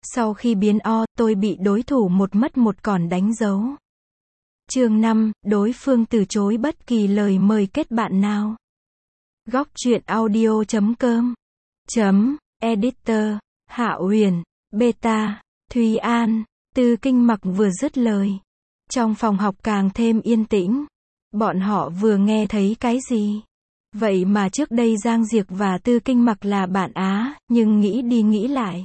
Sau khi biến O, tôi bị đối thủ một mất một còn đánh dấu. Chương 5, đối phương từ chối bất kỳ lời mời kết bạn nào. Góc truyện audio.com Editor, Hạ Huyền, Beta, Thúy An, Tư Kinh Mặc vừa dứt lời. Trong phòng học càng thêm yên tĩnh. Bọn họ vừa nghe thấy cái gì? Vậy mà trước đây Giang Diệc và Tư Kinh Mặc là bạn Á, nhưng nghĩ đi nghĩ lại.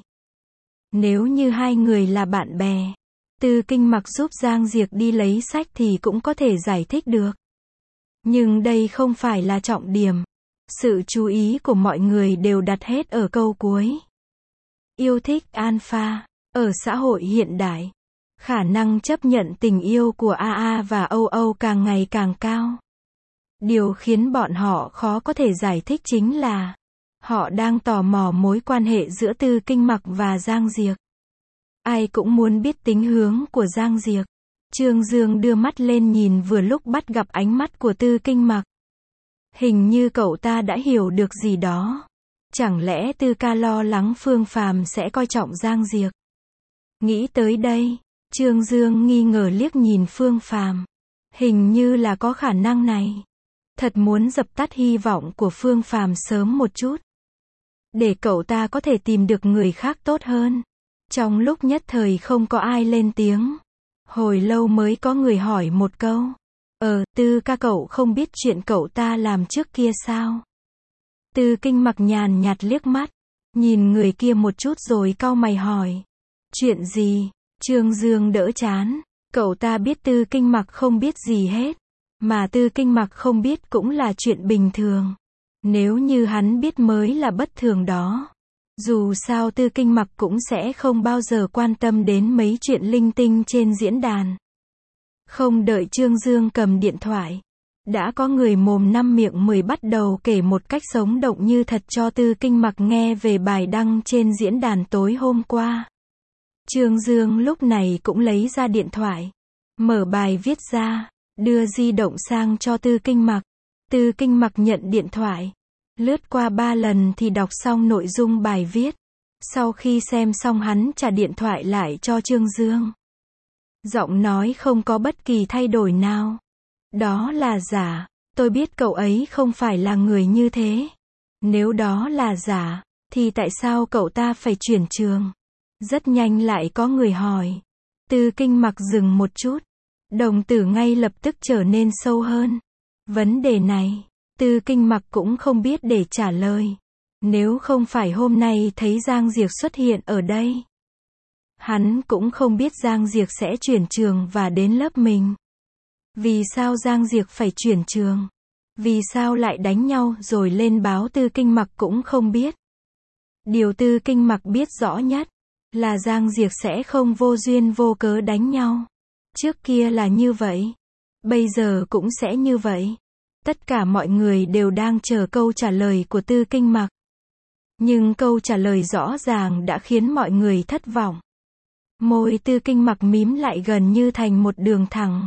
Nếu như hai người là bạn bè, Tư Kinh Mặc giúp Giang Diệc đi lấy sách thì cũng có thể giải thích được. Nhưng đây không phải là trọng điểm. Sự chú ý của mọi người đều đặt hết ở câu cuối. Yêu thích alpha. Ở xã hội hiện đại, khả năng chấp nhận tình yêu của AA và OO càng ngày càng cao. Điều khiến bọn họ khó có thể giải thích chính là họ đang tò mò mối quan hệ giữa Tư Kinh Mặc và Giang Diệc. Ai cũng muốn biết tính hướng của Giang Diệc. Trương Dương đưa mắt lên nhìn vừa lúc bắt gặp ánh mắt của Tư Kinh Mặc. Hình như cậu ta đã hiểu được gì đó. Chẳng lẽ Tư ca lo lắng Phương Phàm sẽ coi trọng Giang Diệc? Nghĩ tới đây, Trương Dương nghi ngờ liếc nhìn Phương Phàm. Hình như là có khả năng này. Thật muốn dập tắt hy vọng của Phương Phàm sớm một chút. Để cậu ta có thể tìm được người khác tốt hơn. Trong lúc nhất thời không có ai lên tiếng. Hồi lâu mới có người hỏi một câu. Tư ca cậu không biết chuyện cậu ta làm trước kia sao? Tư Kinh Mặc nhàn nhạt liếc mắt. Nhìn người kia một chút rồi cau mày hỏi. Chuyện gì? Trương Dương đỡ chán. Cậu ta biết Tư Kinh Mặc không biết gì hết. Mà Tư Kinh Mặc không biết cũng là chuyện bình thường. Nếu như hắn biết mới là bất thường đó. Dù sao Tư Kinh Mặc cũng sẽ không bao giờ quan tâm đến mấy chuyện linh tinh trên diễn đàn. Không đợi Trương Dương cầm điện thoại. Đã có người mồm năm miệng 10 bắt đầu kể một cách sống động như thật cho Tư Kinh Mặc nghe về bài đăng trên diễn đàn tối hôm qua. Trương Dương lúc này cũng lấy ra điện thoại. Mở bài viết ra. Đưa di động sang cho Tư Kinh Mặc. Tư Kinh Mặc nhận điện thoại. Lướt qua 3 lần thì đọc xong nội dung bài viết. Sau khi xem xong hắn trả điện thoại lại cho Trương Dương. Giọng nói không có bất kỳ thay đổi nào. Đó là giả. Tôi biết cậu ấy không phải là người như thế. Nếu đó là giả, thì tại sao cậu ta phải chuyển trường? Rất nhanh lại có người hỏi. Tư Kinh Mặc dừng một chút. Đồng tử ngay lập tức trở nên sâu hơn. Vấn đề này, Tư Kinh Mặc cũng không biết để trả lời. Nếu không phải hôm nay thấy Giang Diệc xuất hiện ở đây. Hắn cũng không biết Giang Diệc sẽ chuyển trường và đến lớp mình. Vì sao Giang Diệc phải chuyển trường? Vì sao lại đánh nhau rồi lên báo? Tư Kinh Mặc cũng không biết. Điều Tư Kinh Mặc biết rõ nhất là Giang Diệc sẽ không vô duyên vô cớ đánh nhau. Trước kia là như vậy. Bây giờ cũng sẽ như vậy. Tất cả mọi người đều đang chờ câu trả lời của Tư Kinh Mặc. Nhưng câu trả lời rõ ràng đã khiến mọi người thất vọng. Môi Tư Kinh Mặc mím lại gần như thành một đường thẳng.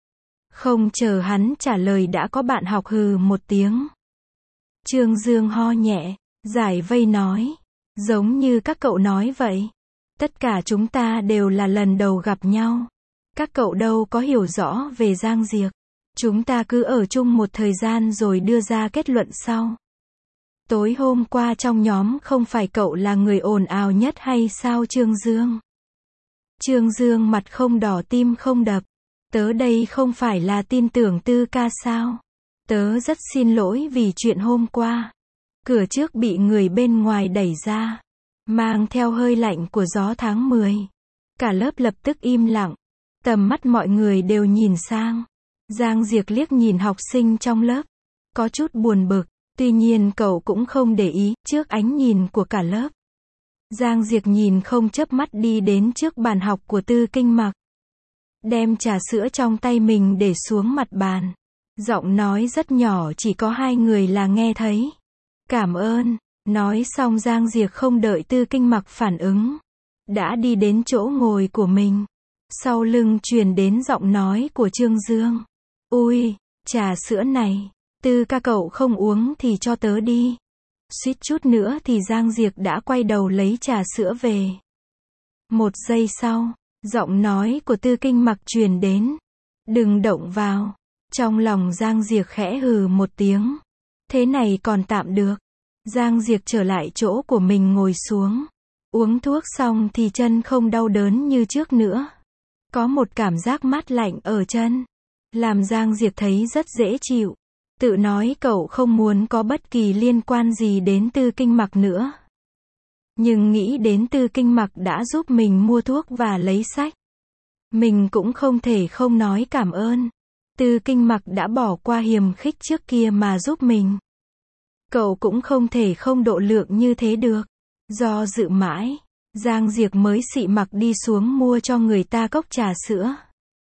Không chờ hắn trả lời đã có bạn học hừ một tiếng. Trương Dương ho nhẹ, giải vây nói. Giống như các cậu nói vậy. Tất cả chúng ta đều là lần đầu gặp nhau. Các cậu đâu có hiểu rõ về Giang Diệc. Chúng ta cứ ở chung một thời gian rồi đưa ra kết luận sau. Tối hôm qua trong nhóm không phải cậu là người ồn ào nhất hay sao Trương Dương? Trương Dương mặt không đỏ tim không đập. Tớ đây không phải là tin tưởng Tư ca sao? Tớ rất xin lỗi vì chuyện hôm qua. Cửa trước bị người bên ngoài đẩy ra. Mang theo hơi lạnh của gió tháng 10. Cả lớp lập tức im lặng. Tầm mắt mọi người đều nhìn sang. Giang Diệc liếc nhìn học sinh trong lớp. Có chút buồn bực. Tuy nhiên cậu cũng không để ý trước ánh nhìn của cả lớp. Giang Diệc nhìn không chớp mắt đi đến trước bàn học của Tư Kinh Mặc. Đem trà sữa trong tay mình để xuống mặt bàn. Giọng nói rất nhỏ chỉ có hai người là nghe thấy. Cảm ơn. Nói xong Giang Diệc không đợi Tư Kinh Mặc phản ứng. Đã đi đến chỗ ngồi của mình. Sau lưng truyền đến giọng nói của Trương Dương. Ui, trà sữa này. Tư ca cậu không uống thì cho tớ đi. Suýt chút nữa thì Giang Diệc đã quay đầu lấy trà sữa về. Một giây sau, giọng nói của Tư Kinh Mặc truyền đến. Đừng động vào. Trong lòng Giang Diệc khẽ hừ một tiếng. Thế này còn tạm được. Giang Diệc trở lại chỗ của mình ngồi xuống. Uống thuốc xong thì chân không đau đớn như trước nữa. Có một cảm giác mát lạnh ở chân. Làm Giang Diệc thấy rất dễ chịu. Tự nói cậu không muốn có bất kỳ liên quan gì đến Tư Kinh Mặc nữa. Nhưng nghĩ đến Tư Kinh Mặc đã giúp mình mua thuốc và lấy sách. Mình cũng không thể không nói cảm ơn. Tư Kinh Mặc đã bỏ qua hiềm khích trước kia mà giúp mình. Cậu cũng không thể không độ lượng như thế được. Do dự mãi, Giang Diệc mới xị mặc đi xuống mua cho người ta cốc trà sữa.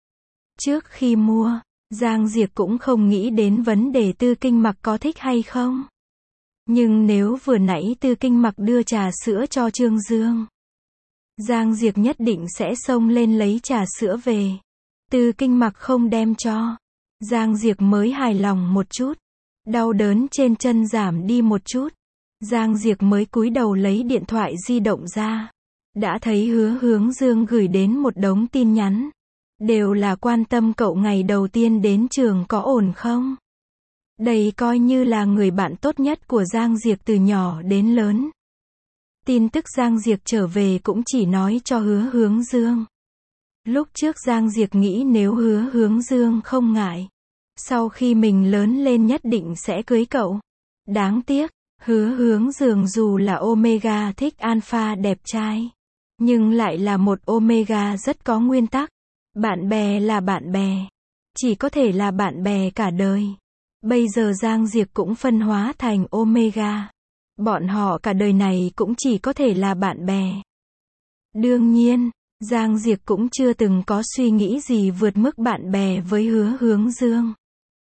Trước khi mua, Giang Diệc cũng không nghĩ đến vấn đề Tư Kinh Mặc có thích hay không. Nhưng nếu vừa nãy Tư Kinh Mặc đưa trà sữa cho Trương Dương, Giang Diệc nhất định sẽ xông lên lấy trà sữa về. Tư Kinh Mặc không đem cho. Giang Diệc mới hài lòng một chút. Đau đớn trên chân giảm đi một chút. Giang Diệc mới cúi đầu lấy điện thoại di động ra. Đã thấy Hứa Hướng Dương gửi đến một đống tin nhắn. Đều là quan tâm cậu ngày đầu tiên đến trường có ổn không. Đây coi như là người bạn tốt nhất của Giang Diệc từ nhỏ đến lớn. Tin tức Giang Diệc trở về cũng chỉ nói cho Hứa Hướng Dương. Lúc trước Giang Diệc nghĩ nếu Hứa Hướng Dương không ngại, sau khi mình lớn lên nhất định sẽ cưới cậu. Đáng tiếc, Hứa Hướng Dương dù là Omega thích Alpha đẹp trai, nhưng lại là một Omega rất có nguyên tắc. Bạn bè là bạn bè, chỉ có thể là bạn bè cả đời. Bây giờ Giang Diệc cũng phân hóa thành Omega. Bọn họ cả đời này cũng chỉ có thể là bạn bè. Đương nhiên, Giang Diệc cũng chưa từng có suy nghĩ gì vượt mức bạn bè với Hứa Hướng Dương.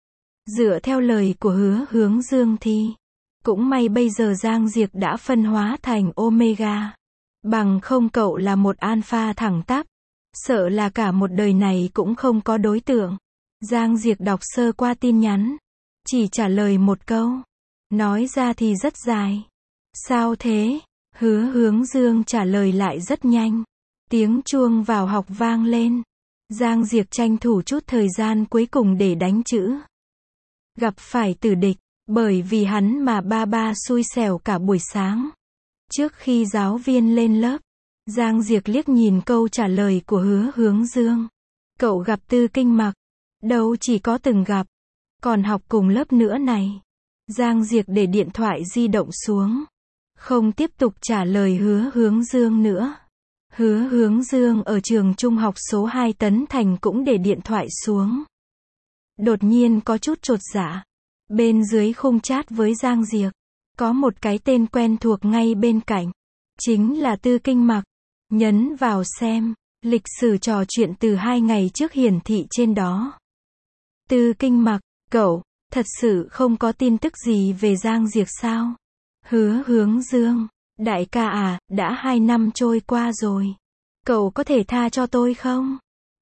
Dựa theo lời của Hứa Hướng Dương thì, cũng may bây giờ Giang Diệc đã phân hóa thành Omega. Bằng không cậu là một Alpha thẳng tắp, sợ là cả một đời này cũng không có đối tượng. Giang Diệc đọc sơ qua tin nhắn, chỉ trả lời một câu. Nói ra thì rất dài. Sao thế? Hứa Hướng Dương trả lời lại rất nhanh. Tiếng chuông vào học vang lên. Giang Diệc tranh thủ chút thời gian cuối cùng để đánh chữ. Gặp phải tử địch, bởi vì hắn mà ba xui xẻo cả buổi sáng. Trước khi giáo viên lên lớp, Giang Diệc liếc nhìn câu trả lời của Hứa Hướng Dương. Cậu gặp Tư Kinh Mặc. Đâu chỉ có từng gặp, còn học cùng lớp nữa này. Giang Diệc để điện thoại di động xuống. Không tiếp tục trả lời Hứa Hướng Dương nữa. Hứa Hướng Dương ở trường trung học số 2 Tấn Thành cũng để điện thoại xuống. Đột nhiên có chút chột dạ. Bên dưới khung chat với Giang Diệc, có một cái tên quen thuộc ngay bên cạnh. Chính là Tư Kinh Mặc. Nhấn vào xem. Lịch sử trò chuyện từ 2 ngày trước hiển thị trên đó. Tư Kinh Mặc, cậu, thật sự không có tin tức gì về Giang Diệc sao? Hứa Hướng Dương, đại ca à, đã 2 năm trôi qua rồi. Cậu có thể tha cho tôi không?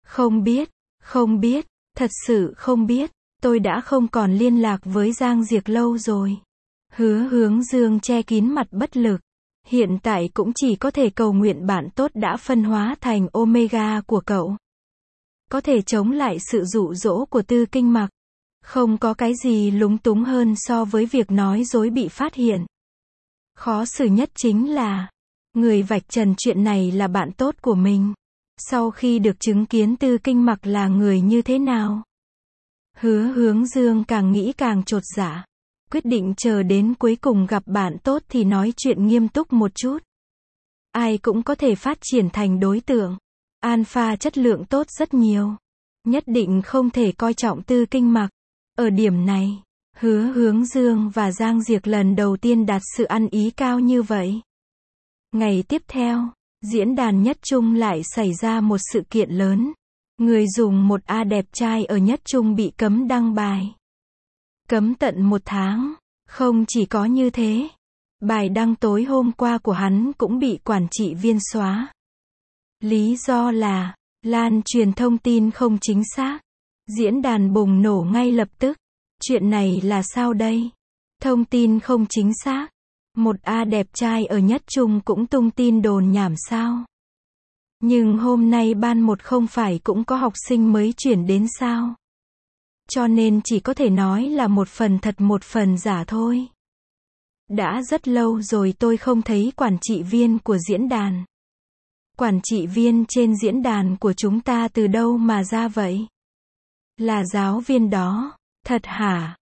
Không biết, thật sự không biết. Tôi đã không còn liên lạc với Giang Diệc lâu rồi. Hứa Hướng Dương che kín mặt bất lực. Hiện tại cũng chỉ có thể cầu nguyện bạn tốt đã phân hóa thành Omega của cậu. Có thể chống lại sự dụ dỗ của Tư Kinh Mặc. Không có cái gì lúng túng hơn so với việc nói dối bị phát hiện. Khó xử nhất chính là, người vạch trần chuyện này là bạn tốt của mình. Sau khi được chứng kiến Tư Kinh Mặc là người như thế nào, Hứa Hướng Dương càng nghĩ càng chột dạ. Quyết định chờ đến cuối cùng gặp bạn tốt thì nói chuyện nghiêm túc một chút. Ai cũng có thể phát triển thành đối tượng. Alpha chất lượng tốt rất nhiều. Nhất định không thể coi trọng Tư Kinh Mặc. Ở điểm này, Hứa Hướng Dương và Giang Diệc lần đầu tiên đạt sự ăn ý cao như vậy. Ngày tiếp theo, diễn đàn Nhất Trung lại xảy ra một sự kiện lớn. Người dùng một A đẹp trai ở Nhất Trung bị cấm đăng bài. Cấm tận 1 tháng. Không chỉ có như thế, bài đăng tối hôm qua của hắn cũng bị quản trị viên xóa. Lý do là, lan truyền thông tin không chính xác. Diễn đàn bùng nổ ngay lập tức. Chuyện này là sao đây? Thông tin không chính xác. Một A đẹp trai ở Nhất Trung cũng tung tin đồn nhảm sao? Nhưng hôm nay ban 1 không phải cũng có học sinh mới chuyển đến sao? Cho nên chỉ có thể nói là một phần thật một phần giả thôi. Đã rất lâu rồi tôi không thấy quản trị viên của diễn đàn. Quản trị viên trên diễn đàn của chúng ta từ đâu mà ra vậy? Là giáo viên đó. Thật hả?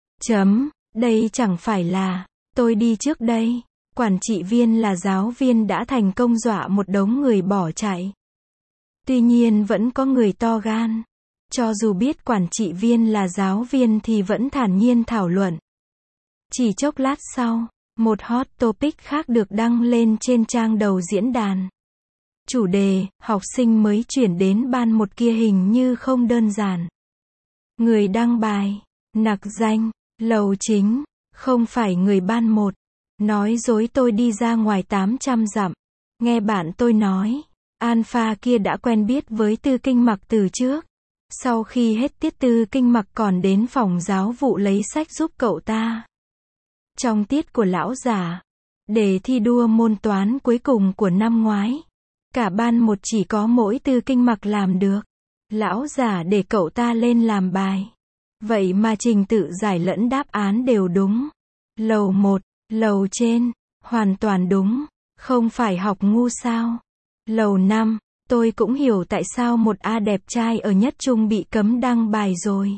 Đây chẳng phải là, tôi đi trước đây. Quản trị viên là giáo viên đã thành công dọa một đống người bỏ chạy. Tuy nhiên vẫn có người to gan. Cho dù biết quản trị viên là giáo viên thì vẫn thản nhiên thảo luận. Chỉ chốc lát sau, một hot topic khác được đăng lên trên trang đầu diễn đàn. Chủ đề, học sinh mới chuyển đến ban 1 kia hình như không đơn giản. Người đăng bài, nặc danh, Lầu Chính, không phải người ban 1. Nói dối tôi đi ra ngoài 800 dặm. Nghe bạn tôi nói, Alpha kia đã quen biết với Tư Kinh Mặc từ trước. Sau khi hết tiết Tư Kinh Mặc còn đến phòng giáo vụ lấy sách giúp cậu ta. Trong tiết của lão giả, để thi đua môn toán cuối cùng của năm ngoái, cả ban 1 chỉ có mỗi Tư Kinh Mặc làm được. Lão giả để cậu ta lên làm bài. Vậy mà trình tự giải lẫn đáp án đều đúng. Lầu 1, lầu trên, hoàn toàn đúng. Không phải học ngu sao? Lầu 5, tôi cũng hiểu tại sao một A đẹp trai ở nhất trung bị cấm đăng bài rồi.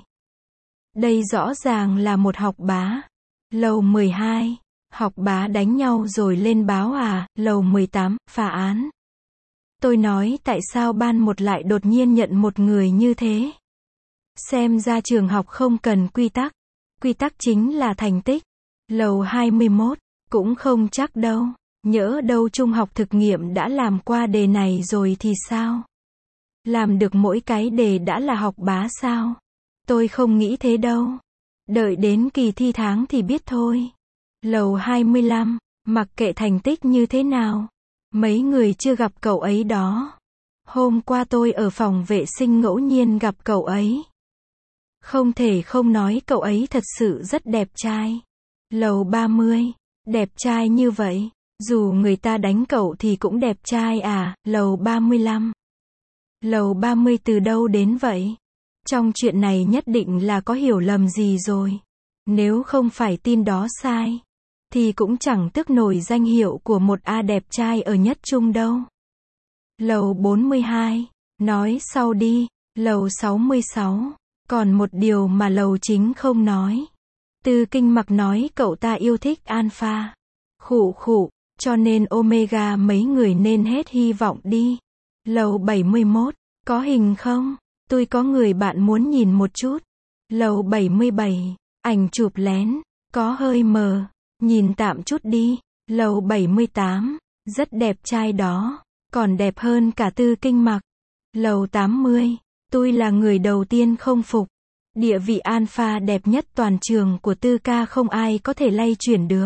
Đây rõ ràng là một học bá. Lầu 12, học bá đánh nhau rồi lên báo à? Lầu 18, phá án. Tôi nói tại sao ban 1 lại đột nhiên nhận một người như thế? Xem ra trường học không cần quy tắc. Quy tắc chính là thành tích. Lầu 21, cũng không chắc đâu. Nhỡ đâu trung học thực nghiệm đã làm qua đề này rồi thì sao? Làm được mỗi cái đề đã là học bá sao? Tôi không nghĩ thế đâu. Đợi đến kỳ thi tháng thì biết thôi. Lầu 25, mặc kệ thành tích như thế nào. Mấy người chưa gặp cậu ấy đó. Hôm qua tôi ở phòng vệ sinh ngẫu nhiên gặp cậu ấy. Không thể không nói cậu ấy thật sự rất đẹp trai. Lầu 30, đẹp trai như vậy. Dù người ta đánh cậu thì cũng đẹp trai à? Lầu 35. Lầu 30 từ đâu đến vậy? Trong chuyện này nhất định là có hiểu lầm gì rồi. Nếu không phải tin đó sai, thì cũng chẳng tức nổi danh hiệu của một A đẹp trai ở nhất trung đâu. Lầu 42, nói sau đi. Lầu 66, còn một điều mà lầu chính không nói. Tư Kinh Mặc nói cậu ta yêu thích Alpha. Khụ, cho nên Omega mấy người nên hết hy vọng đi. Lầu 71, có hình không? Tôi có người bạn muốn nhìn một chút. Lầu 77, ảnh chụp lén, có hơi mờ, nhìn tạm chút đi. Lầu 78, rất đẹp trai đó, còn đẹp hơn cả Tư Kinh Mặc. Lầu 80, tôi là người đầu tiên không phục. Địa vị Alpha đẹp nhất toàn trường của Tư ca không ai có thể lay chuyển được.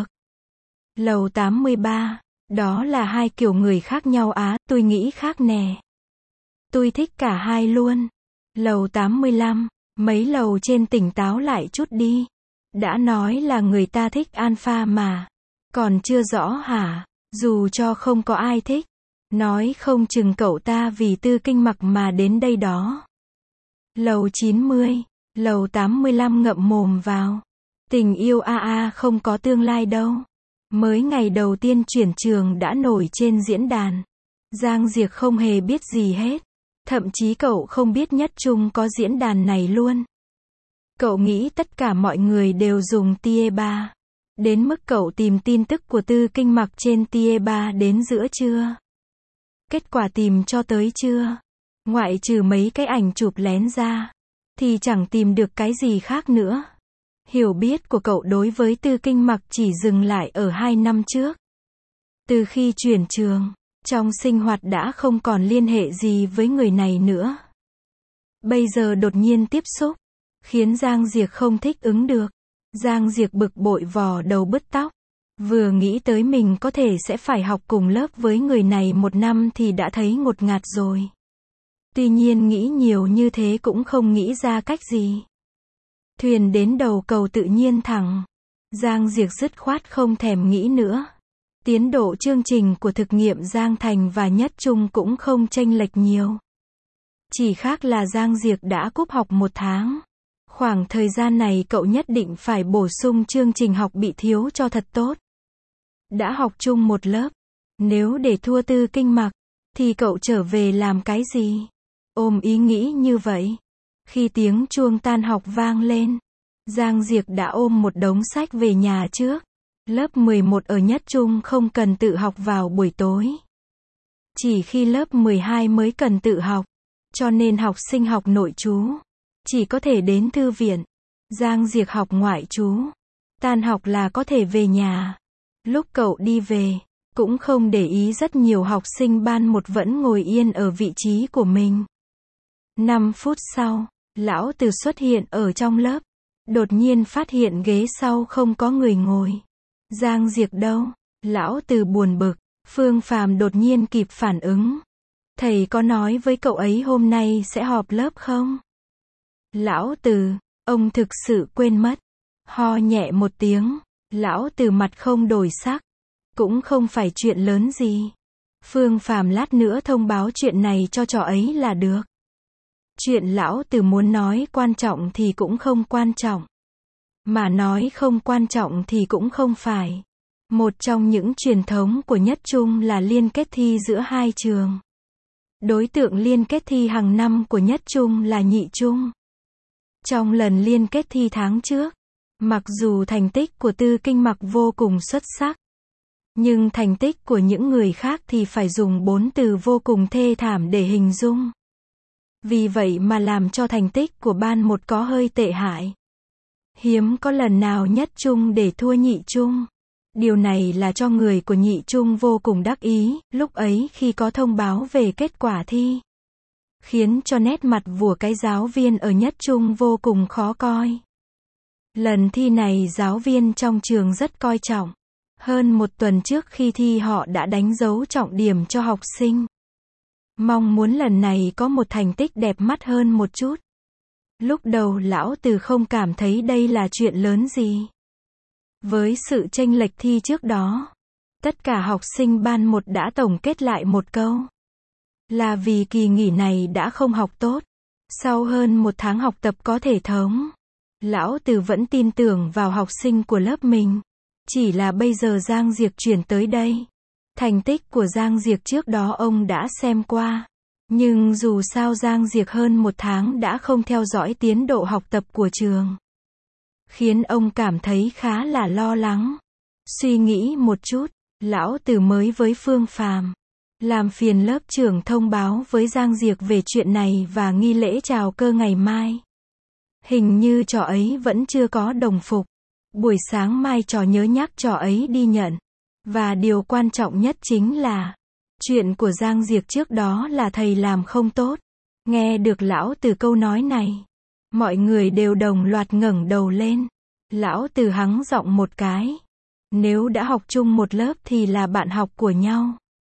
Lầu 83, đó là hai kiểu người khác nhau á, tôi nghĩ khác nè. Tôi thích cả hai luôn. Lầu 85, mấy lầu trên tỉnh táo lại chút đi. Đã nói là người ta thích Alpha mà. Còn chưa rõ hả? Dù cho không có ai thích. Nói không chừng cậu ta vì Tư Kinh Mặc mà đến đây đó. Lầu 90, lầu 85 ngậm mồm vào. Tình yêu không có tương lai đâu. Mới ngày đầu tiên chuyển trường đã nổi trên diễn đàn. Giang Diệc không hề biết gì hết. Thậm chí cậu không biết nhất trung có diễn đàn này luôn. Cậu nghĩ tất cả mọi người đều dùng Tie3. Đến mức cậu tìm tin tức của Tư Kinh Mặc trên Tie3 đến giữa trưa. Kết quả tìm cho tới trưa. Ngoại trừ mấy cái ảnh chụp lén ra, thì chẳng tìm được cái gì khác nữa. Hiểu biết của cậu đối với Tư Kinh Mặc chỉ dừng lại ở 2 năm trước. Từ khi chuyển trường, trong sinh hoạt đã không còn liên hệ gì với người này nữa. Bây giờ đột nhiên tiếp xúc, khiến Giang Diệc không thích ứng được. Giang Diệc bực bội vò đầu bứt tóc. Vừa nghĩ tới mình có thể sẽ phải học cùng lớp với người này 1 năm thì đã thấy ngột ngạt rồi. Tuy nhiên nghĩ nhiều như thế cũng không nghĩ ra cách gì. Thuyền đến đầu cầu tự nhiên thẳng. Giang Diệc dứt khoát không thèm nghĩ nữa. Tiến độ chương trình của thực nghiệm Giang Thành và Nhất Trung cũng không chênh lệch nhiều. Chỉ khác là Giang Diệc đã cúp học 1 tháng. Khoảng thời gian này cậu nhất định phải bổ sung chương trình học bị thiếu cho thật tốt. Đã học chung một lớp. Nếu để thua Tư Kinh Mặc, thì cậu trở về làm cái gì? Ôm ý nghĩ như vậy. Khi tiếng chuông tan học vang lên, Giang Diệc đã ôm một đống sách về nhà trước. Lớp 11 ở Nhất Trung không cần tự học vào buổi tối. Chỉ khi lớp 12 mới cần tự học. Cho nên học sinh học nội trú chỉ có thể đến thư viện. Giang Diệc học ngoại trú. Tan học là có thể về nhà. Lúc cậu đi về, cũng không để ý rất nhiều học sinh ban 1 vẫn ngồi yên ở vị trí của mình. 5 phút sau, lão Từ xuất hiện ở trong lớp. Đột nhiên phát hiện ghế sau không có người ngồi. Giang Diệc đâu? Lão Từ buồn bực. Phương Phàm đột nhiên kịp phản ứng. Thầy có nói với cậu ấy hôm nay sẽ họp lớp không? Lão Từ, ông thực sự quên mất. Ho nhẹ một tiếng, lão Từ mặt không đổi sắc. Cũng không phải chuyện lớn gì. Phương Phàm lát nữa thông báo chuyện này cho trò ấy là được. Chuyện lão Từ muốn nói quan trọng thì cũng không quan trọng. Mà nói không quan trọng thì cũng không phải. Một trong những truyền thống của Nhất Trung là liên kết thi giữa hai trường. Đối tượng liên kết thi hàng năm của Nhất Trung là Nhị Trung. Trong lần liên kết thi tháng trước, mặc dù thành tích của Tư Kinh Mặc vô cùng xuất sắc, nhưng thành tích của những người khác thì phải dùng 4 từ vô cùng thê thảm để hình dung. Vì vậy mà làm cho thành tích của ban 1 có hơi tệ hại. Hiếm có lần nào Nhất Trung để thua Nhị Trung. Điều này là cho người của Nhị Trung vô cùng đắc ý, lúc ấy khi có thông báo về kết quả thi. Khiến cho nét mặt của cái giáo viên ở Nhất Trung vô cùng khó coi. Lần thi này giáo viên trong trường rất coi trọng. Hơn 1 tuần trước khi thi họ đã đánh dấu trọng điểm cho học sinh. Mong muốn lần này có một thành tích đẹp mắt hơn một chút. Lúc đầu lão Từ không cảm thấy đây là chuyện lớn gì. Với sự chênh lệch thi trước đó, tất cả học sinh ban 1 đã tổng kết lại một câu. Là vì kỳ nghỉ này đã không học tốt. Sau hơn 1 tháng học tập có thể thống, lão Từ vẫn tin tưởng vào học sinh của lớp mình. Chỉ là bây giờ Giang Diệc chuyển tới đây. Thành tích của Giang Diệc trước đó ông đã xem qua. Nhưng dù sao Giang Diệc hơn 1 tháng đã không theo dõi tiến độ học tập của trường. Khiến ông cảm thấy khá là lo lắng. Suy nghĩ một chút, lão Từ mới với Phương Phàm làm phiền lớp trưởng thông báo với Giang Diệc về chuyện này và nghi lễ chào cơ ngày mai. Hình như trò ấy vẫn chưa có đồng phục. Buổi sáng mai trò nhớ nhắc trò ấy đi nhận. Và điều quan trọng nhất chính là chuyện của Giang Diệc trước đó là thầy làm không tốt. Nghe được lão Từ câu nói này, mọi người đều đồng loạt ngẩng đầu lên. Lão Từ hắng giọng một cái. Nếu đã học chung một lớp thì là bạn học của nhau.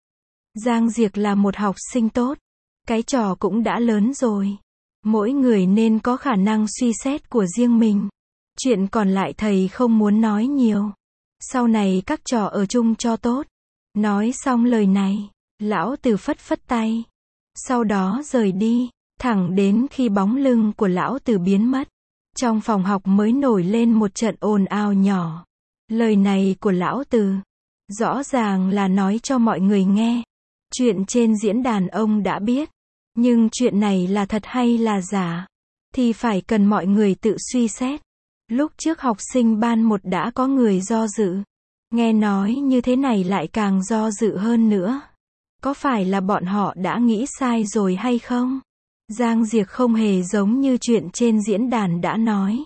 Giang Diệc là một học sinh tốt. Cái trò cũng đã lớn rồi. Mỗi người nên có khả năng suy xét của riêng mình. Chuyện còn lại thầy không muốn nói nhiều. Sau này các trò ở chung cho tốt. Nói xong lời này, lão Từ phất phất tay. Sau đó rời đi, thẳng đến khi bóng lưng của lão Từ biến mất. Trong phòng học mới nổi lên một trận ồn ào nhỏ. Lời này của lão Từ rõ ràng là nói cho mọi người nghe. Chuyện trên diễn đàn ông đã biết. Nhưng chuyện này là thật hay là giả, thì phải cần mọi người tự suy xét. Lúc trước học sinh ban 1 đã có người do dự. Nghe nói như thế này lại càng do dự hơn nữa. Có phải là bọn họ đã nghĩ sai rồi hay không? Giang Diệc không hề giống như chuyện trên diễn đàn đã nói.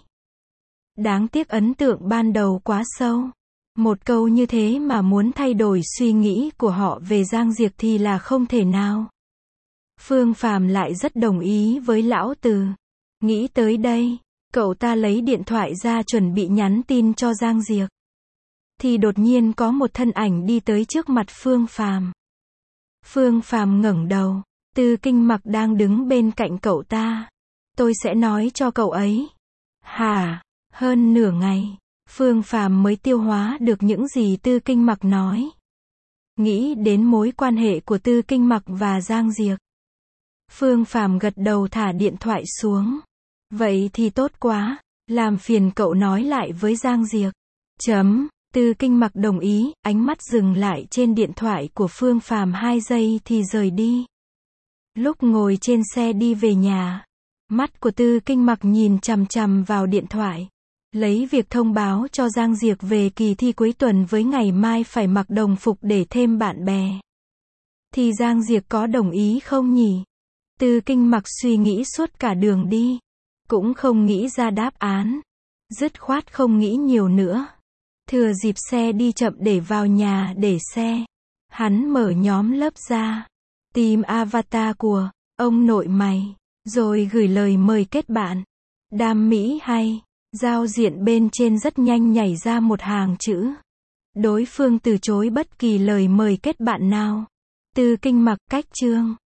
Đáng tiếc ấn tượng ban đầu quá sâu. Một câu như thế mà muốn thay đổi suy nghĩ của họ về Giang Diệc thì là không thể nào. Phương Phàm lại rất đồng ý với lão Từ. Nghĩ tới đây, cậu ta lấy điện thoại ra chuẩn bị nhắn tin cho Giang Diệc. Thì đột nhiên có một thân ảnh đi tới trước mặt Phương Phàm. Phương Phàm ngẩng đầu, Tư Kinh Mặc đang đứng bên cạnh cậu ta. Tôi sẽ nói cho cậu ấy. Hả? Hơn nửa ngày, Phương Phàm mới tiêu hóa được những gì Tư Kinh Mặc nói. Nghĩ đến mối quan hệ của Tư Kinh Mặc và Giang Diệc. Phương Phàm gật đầu thả điện thoại xuống. Vậy thì tốt quá, làm phiền cậu nói lại với Giang Diệc. Tư Kinh Mặc đồng ý, ánh mắt dừng lại trên điện thoại của Phương Phàm 2 giây thì rời đi. Lúc ngồi trên xe đi về nhà, mắt của Tư Kinh Mặc nhìn chằm chằm vào điện thoại. Lấy việc thông báo cho Giang Diệc về kỳ thi cuối tuần với ngày mai phải mặc đồng phục để thêm bạn bè. Thì Giang Diệc có đồng ý không nhỉ? Tư Kinh Mặc suy nghĩ suốt cả đường đi. Cũng không nghĩ ra đáp án. Dứt khoát không nghĩ nhiều nữa. Thừa dịp xe đi chậm để vào nhà để xe. Hắn mở nhóm lớp ra. Tìm avatar của ông nội mày. Rồi gửi lời mời kết bạn. Đam mỹ hay. Giao diện bên trên rất nhanh nhảy ra một hàng chữ. Đối phương từ chối bất kỳ lời mời kết bạn nào. Tư Kinh Mặc cách chương.